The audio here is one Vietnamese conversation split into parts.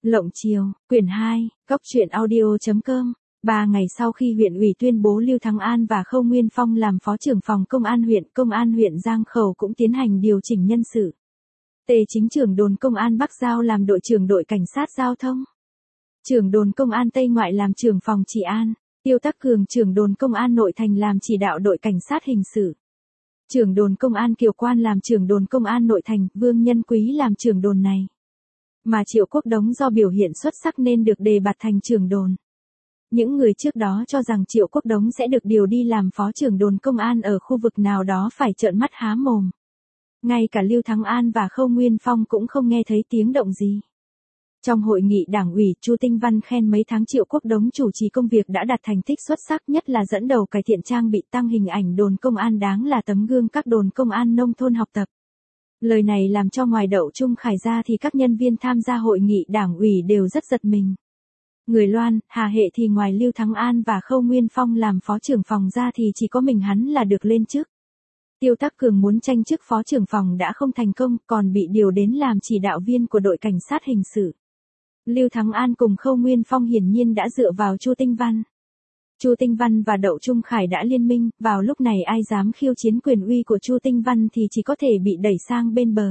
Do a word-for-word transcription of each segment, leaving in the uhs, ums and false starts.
Lộng Chiều, quyển hai, góc truyện audio.com. Ba ngày sau khi huyện ủy tuyên bố Lưu Thắng An và Khâu Nguyên Phong làm phó trưởng phòng công an huyện, công an huyện Giang Khẩu cũng tiến hành điều chỉnh nhân sự. Tề Chính trưởng đồn công an Bắc Giao làm đội trưởng đội cảnh sát giao thông. Trưởng đồn công an Tây Ngoại làm trưởng phòng trị an. Tiêu Tắc Cường trưởng đồn công an Nội Thành làm chỉ đạo đội cảnh sát hình sự. Trưởng đồn công an Kiều Quan làm trưởng đồn công an Nội Thành, Vương Nhân Quý làm trưởng đồn này. Mà Triệu Quốc Đống do biểu hiện xuất sắc nên được đề bạt thành trưởng đồn. Những người trước đó cho rằng Triệu Quốc Đống sẽ được điều đi làm phó trưởng đồn công an ở khu vực nào đó phải trợn mắt há mồm. Ngay cả Lưu Thắng An và Khâu Nguyên Phong cũng không nghe thấy tiếng động gì. Trong hội nghị đảng ủy, Chu Tinh Văn khen mấy tháng Triệu Quốc Đống chủ trì công việc đã đạt thành tích xuất sắc, nhất là dẫn đầu cải thiện trang bị tăng hình ảnh đồn công an đáng là tấm gương các đồn công an nông thôn học tập. Lời này làm cho ngoài Đậu Trung Khải ra thì các nhân viên tham gia hội nghị đảng ủy đều rất giật mình. Người Loan, Hà Hệ thì ngoài Lưu Thắng An và Khâu Nguyên Phong làm phó trưởng phòng ra thì chỉ có mình hắn là được lên chức. Tiêu Tắc Cường muốn tranh chức phó trưởng phòng đã không thành công, còn bị điều đến làm chỉ đạo viên của đội cảnh sát hình sự. Lưu Thắng An cùng Khâu Nguyên Phong hiển nhiên đã dựa vào Chu Tinh Văn. Chu Tinh Văn và Đậu Trung Khải đã liên minh, vào lúc này ai dám khiêu chiến quyền uy của Chu Tinh Văn thì chỉ có thể bị đẩy sang bên bờ.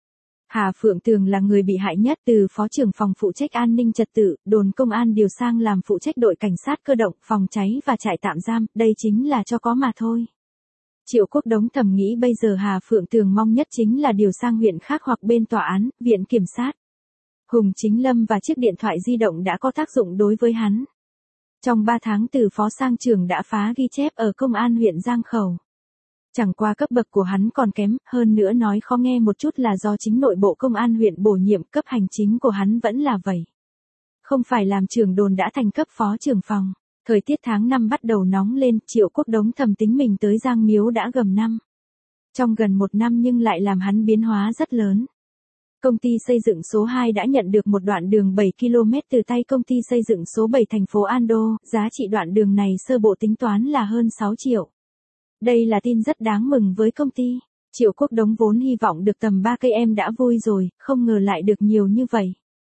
Hà Phượng Tường là người bị hại nhất, từ phó trưởng phòng phụ trách an ninh trật tự, đồn công an điều sang làm phụ trách đội cảnh sát cơ động, phòng cháy và trại tạm giam, đây chính là cho có mà thôi. Triệu Quốc Đống thầm nghĩ bây giờ Hà Phượng Tường mong nhất chính là điều sang huyện khác hoặc bên tòa án, viện kiểm sát. Hùng Chính Lâm và chiếc điện thoại di động đã có tác dụng đối với hắn. Trong ba tháng từ phó sang trưởng đã phá ghi chép ở công an huyện Giang Khẩu. Chẳng qua cấp bậc của hắn còn kém, hơn nữa nói khó nghe một chút là do chính nội bộ công an huyện bổ nhiệm, cấp hành chính của hắn vẫn là vậy. Không phải làm trưởng đồn đã thành cấp phó trưởng phòng. Thời tiết tháng năm bắt đầu nóng lên, Triệu Quốc Đống thầm tính mình tới Giang Miếu đã gần năm. Trong gần một năm nhưng lại làm hắn biến hóa rất lớn. Công ty xây dựng số hai đã nhận được một đoạn đường bảy ki lô mét từ tay công ty xây dựng số bảy thành phố Ando, giá trị đoạn đường này sơ bộ tính toán là hơn sáu triệu. Đây là tin rất đáng mừng với công ty. Triệu Quốc Đống vốn hy vọng được tầm ba cây em đã vui rồi, không ngờ lại được nhiều như vậy.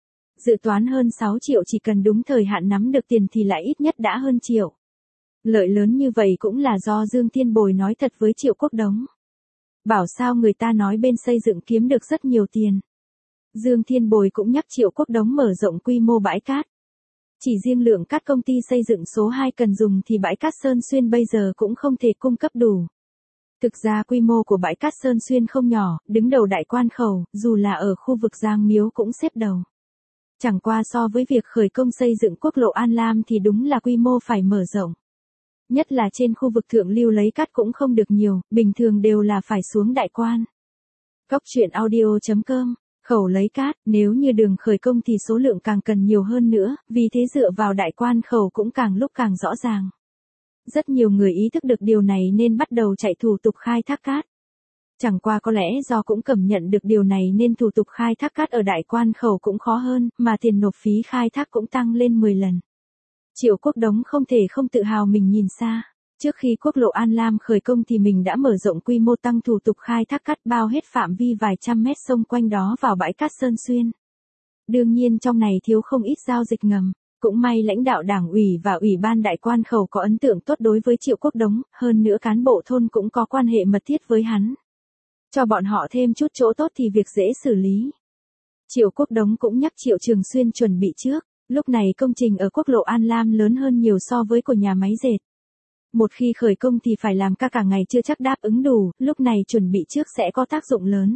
Dự toán hơn sáu triệu chỉ cần đúng thời hạn nắm được tiền thì lại ít nhất đã hơn triệu. Lợi lớn như vậy cũng là do Dương Thiên Bồi nói thật với Triệu Quốc Đống. Bảo sao người ta nói bên xây dựng kiếm được rất nhiều tiền. Dương Thiên Bồi cũng nhắc Triệu Quốc Đống mở rộng quy mô bãi cát. Chỉ riêng lượng cát công ty xây dựng số hai cần dùng thì bãi cát Sơn Xuyên bây giờ cũng không thể cung cấp đủ. Thực ra quy mô của bãi cát Sơn Xuyên không nhỏ, đứng đầu Đại Quan Khẩu, dù là ở khu vực Giang Miếu cũng xếp đầu. Chẳng qua so với việc khởi công xây dựng quốc lộ An Lam thì đúng là quy mô phải mở rộng. Nhất là trên khu vực thượng lưu lấy cát cũng không được nhiều, bình thường đều là phải xuống Đại Quan. Góc truyện audio.com. Khẩu lấy cát, nếu như đường khởi công thì số lượng càng cần nhiều hơn nữa, vì thế dựa vào Đại Quan Khẩu cũng càng lúc càng rõ ràng. Rất nhiều người ý thức được điều này nên bắt đầu chạy thủ tục khai thác cát. Chẳng qua có lẽ do cũng cảm nhận được điều này nên thủ tục khai thác cát ở Đại Quan Khẩu cũng khó hơn, mà tiền nộp phí khai thác cũng tăng lên mười lần. Triệu Quốc Đống không thể không tự hào mình nhìn xa. Trước khi quốc lộ An Lam khởi công thì mình đã mở rộng quy mô tăng thủ tục khai thác cát bao hết phạm vi vài trăm mét sông quanh đó vào bãi cát Sơn Xuyên. Đương nhiên trong này thiếu không ít giao dịch ngầm. Cũng may lãnh đạo đảng ủy và ủy ban Đại Quan Khẩu có ấn tượng tốt đối với Triệu Quốc Đống, hơn nữa cán bộ thôn cũng có quan hệ mật thiết với hắn. Cho bọn họ thêm chút chỗ tốt thì việc dễ xử lý. Triệu Quốc Đống cũng nhắc Triệu Trường Xuyên chuẩn bị trước, lúc này công trình ở quốc lộ An Lam lớn hơn nhiều so với của nhà máy dệt. Một khi khởi công thì phải làm ca cả ngày chưa chắc đáp ứng đủ, lúc này chuẩn bị trước sẽ có tác dụng lớn.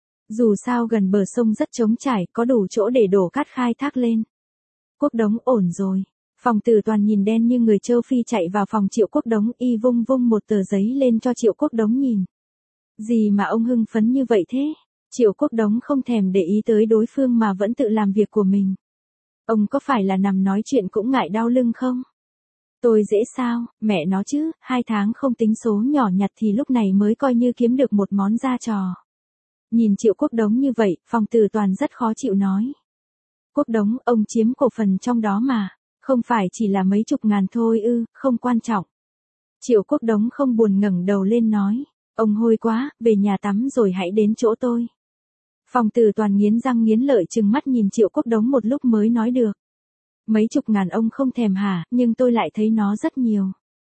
Dù sao gần bờ sông rất trống trải, có đủ chỗ để đổ cát khai thác lên. Quốc Đống ổn rồi. Phòng Tử Toàn nhìn đen như người châu Phi chạy vào phòng Triệu Quốc Đống, y vung vung một tờ giấy lên cho Triệu Quốc Đống nhìn. Gì mà ông hưng phấn như vậy thế? Triệu Quốc Đống không thèm để ý tới đối phương mà vẫn tự làm việc của mình. Ông có phải là nằm nói chuyện cũng ngại đau lưng không? Tôi dễ sao, mẹ nó chứ, hai tháng không tính số nhỏ nhặt thì lúc này mới coi như kiếm được một món ra trò. Nhìn Triệu Quốc Đống như vậy, Phòng Tử Toàn rất khó chịu nói. Quốc Đống, ông chiếm cổ phần trong đó mà, không phải chỉ là mấy chục ngàn thôi ư, không quan trọng. Triệu Quốc Đống không buồn ngẩng đầu lên nói, ông hôi quá, về nhà tắm rồi hãy đến chỗ tôi. Phòng Tử Toàn nghiến răng nghiến lợi trừng mắt nhìn Triệu Quốc Đống một lúc mới nói được. Mấy chục ngàn ông không thèm hả, nhưng tôi lại thấy nó rất nhiều.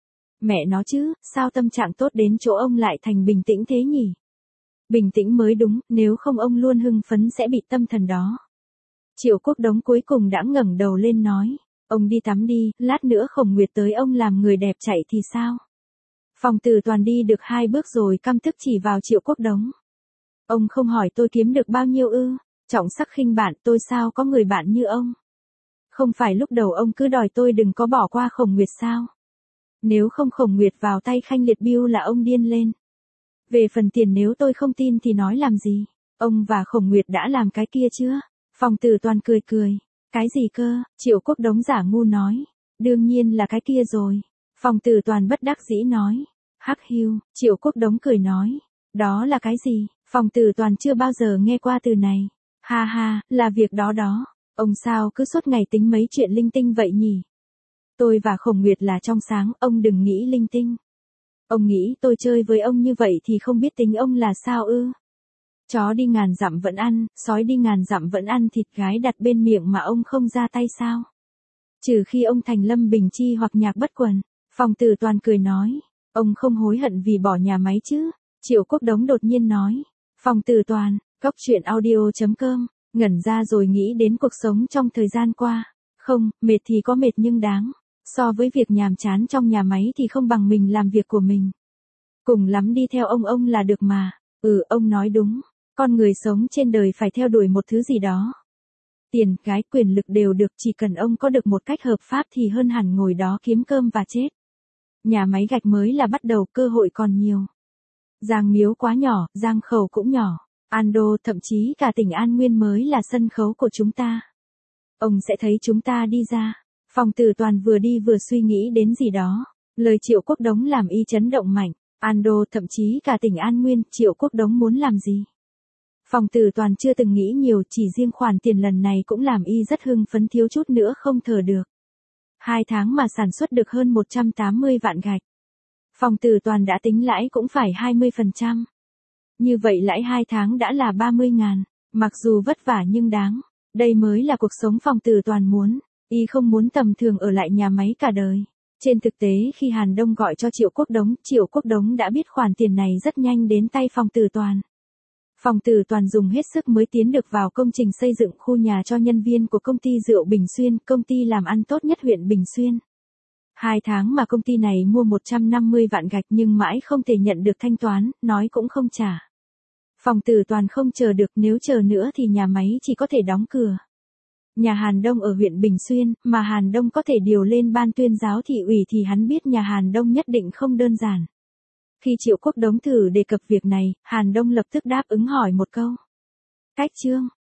Mẹ nó chứ, sao tâm trạng tốt đến chỗ ông lại thành bình tĩnh thế nhỉ? Bình tĩnh mới đúng, nếu không ông luôn hưng phấn sẽ bị tâm thần đó. Triệu Quốc Đống cuối cùng đã ngẩng đầu lên nói, ông đi tắm đi, lát nữa Khổng Nguyệt tới ông làm người đẹp chạy thì sao? Phòng Tử Toàn đi được hai bước rồi căm tức chỉ vào Triệu Quốc Đống. Ông không hỏi tôi kiếm được bao nhiêu ư? Trọng sắc khinh bạn, tôi sao có người bạn như ông? Không phải lúc đầu ông cứ đòi tôi đừng có bỏ qua Khổng Nguyệt sao? Nếu không Khổng Nguyệt vào tay Khanh Liệt Biêu là ông điên lên. Về phần tiền nếu tôi không tin thì nói làm gì? Ông và Khổng Nguyệt đã làm cái kia chưa? Phòng Tử Toàn cười cười. Cái gì cơ? Triệu Quốc Đống giả ngu nói. Đương nhiên là cái kia rồi. Phòng Tử Toàn bất đắc dĩ nói. Hắc hưu, Triệu Quốc Đống cười nói. Đó là cái gì? Phòng Tử Toàn chưa bao giờ nghe qua từ này. Ha ha, là việc đó đó. Ông sao cứ suốt ngày tính mấy chuyện linh tinh vậy nhỉ? Tôi và Khổng Nguyệt là trong sáng, ông đừng nghĩ linh tinh. Ông nghĩ tôi chơi với ông như vậy thì không biết tính ông là sao ư? Chó đi ngàn dặm vẫn ăn, sói đi ngàn dặm vẫn ăn thịt gái đặt bên miệng mà ông không ra tay sao? Trừ khi ông thành Lâm Bình Chi hoặc Nhạc Bất Quần. Phòng Tử Toàn cười nói, ông không hối hận vì bỏ nhà máy chứ? Triệu Quốc Đống đột nhiên nói. Phòng Tử Toàn, góc truyện audio chấm com, ngẩn ra rồi nghĩ đến cuộc sống trong thời gian qua. Không, mệt thì có mệt nhưng đáng. So với việc nhàm chán trong nhà máy thì không bằng mình làm việc của mình. Cùng lắm đi theo ông ông là được mà. Ừ, ông nói đúng. Con người sống trên đời phải theo đuổi một thứ gì đó. Tiền, gái, quyền lực đều được, chỉ cần ông có được một cách hợp pháp thì hơn hẳn ngồi đó kiếm cơm và chết. Nhà máy gạch mới là bắt đầu, cơ hội còn nhiều. Giang Miếu quá nhỏ, Giang Khẩu cũng nhỏ. Ando, thậm chí cả tỉnh An Nguyên mới là sân khấu của chúng ta. Ông sẽ thấy chúng ta đi ra. Phòng Tử Toàn vừa đi vừa suy nghĩ đến gì đó. Lời Triệu Quốc Đống làm y chấn động mạnh. Ando, thậm chí cả tỉnh An Nguyên, Triệu Quốc Đống muốn làm gì? Phòng Tử Toàn chưa từng nghĩ nhiều, chỉ riêng khoản tiền lần này cũng làm y rất hưng phấn thiếu chút nữa không thở được. Hai tháng mà sản xuất được hơn một trăm tám mươi vạn gạch. Phòng Tử Toàn đã tính lãi cũng phải hai mươi phần trăm. Như vậy lãi hai tháng đã là ba mươi ngàn. Mặc dù vất vả nhưng đáng. Đây mới là cuộc sống Phòng Tử Toàn muốn. Y không muốn tầm thường ở lại nhà máy cả đời. Trên thực tế khi Hàn Đông gọi cho Triệu Quốc Đống, Triệu Quốc Đống đã biết khoản tiền này rất nhanh đến tay Phòng Tử Toàn. Phòng Tử Toàn dùng hết sức mới tiến được vào công trình xây dựng khu nhà cho nhân viên của công ty rượu Bình Xuyên, công ty làm ăn tốt nhất huyện Bình Xuyên. Hai tháng mà công ty này mua một trăm năm mươi vạn gạch nhưng mãi không thể nhận được thanh toán, nói cũng không trả. Phòng Tử Toàn không chờ được, nếu chờ nữa thì nhà máy chỉ có thể đóng cửa. Nhà Hàn Đông ở huyện Bình Xuyên, mà Hàn Đông có thể điều lên ban tuyên giáo thị ủy thì hắn biết nhà Hàn Đông nhất định không đơn giản. Khi Triệu Quốc Đống thử đề cập việc này, Hàn Đông lập tức đáp ứng hỏi một câu. Cách chương,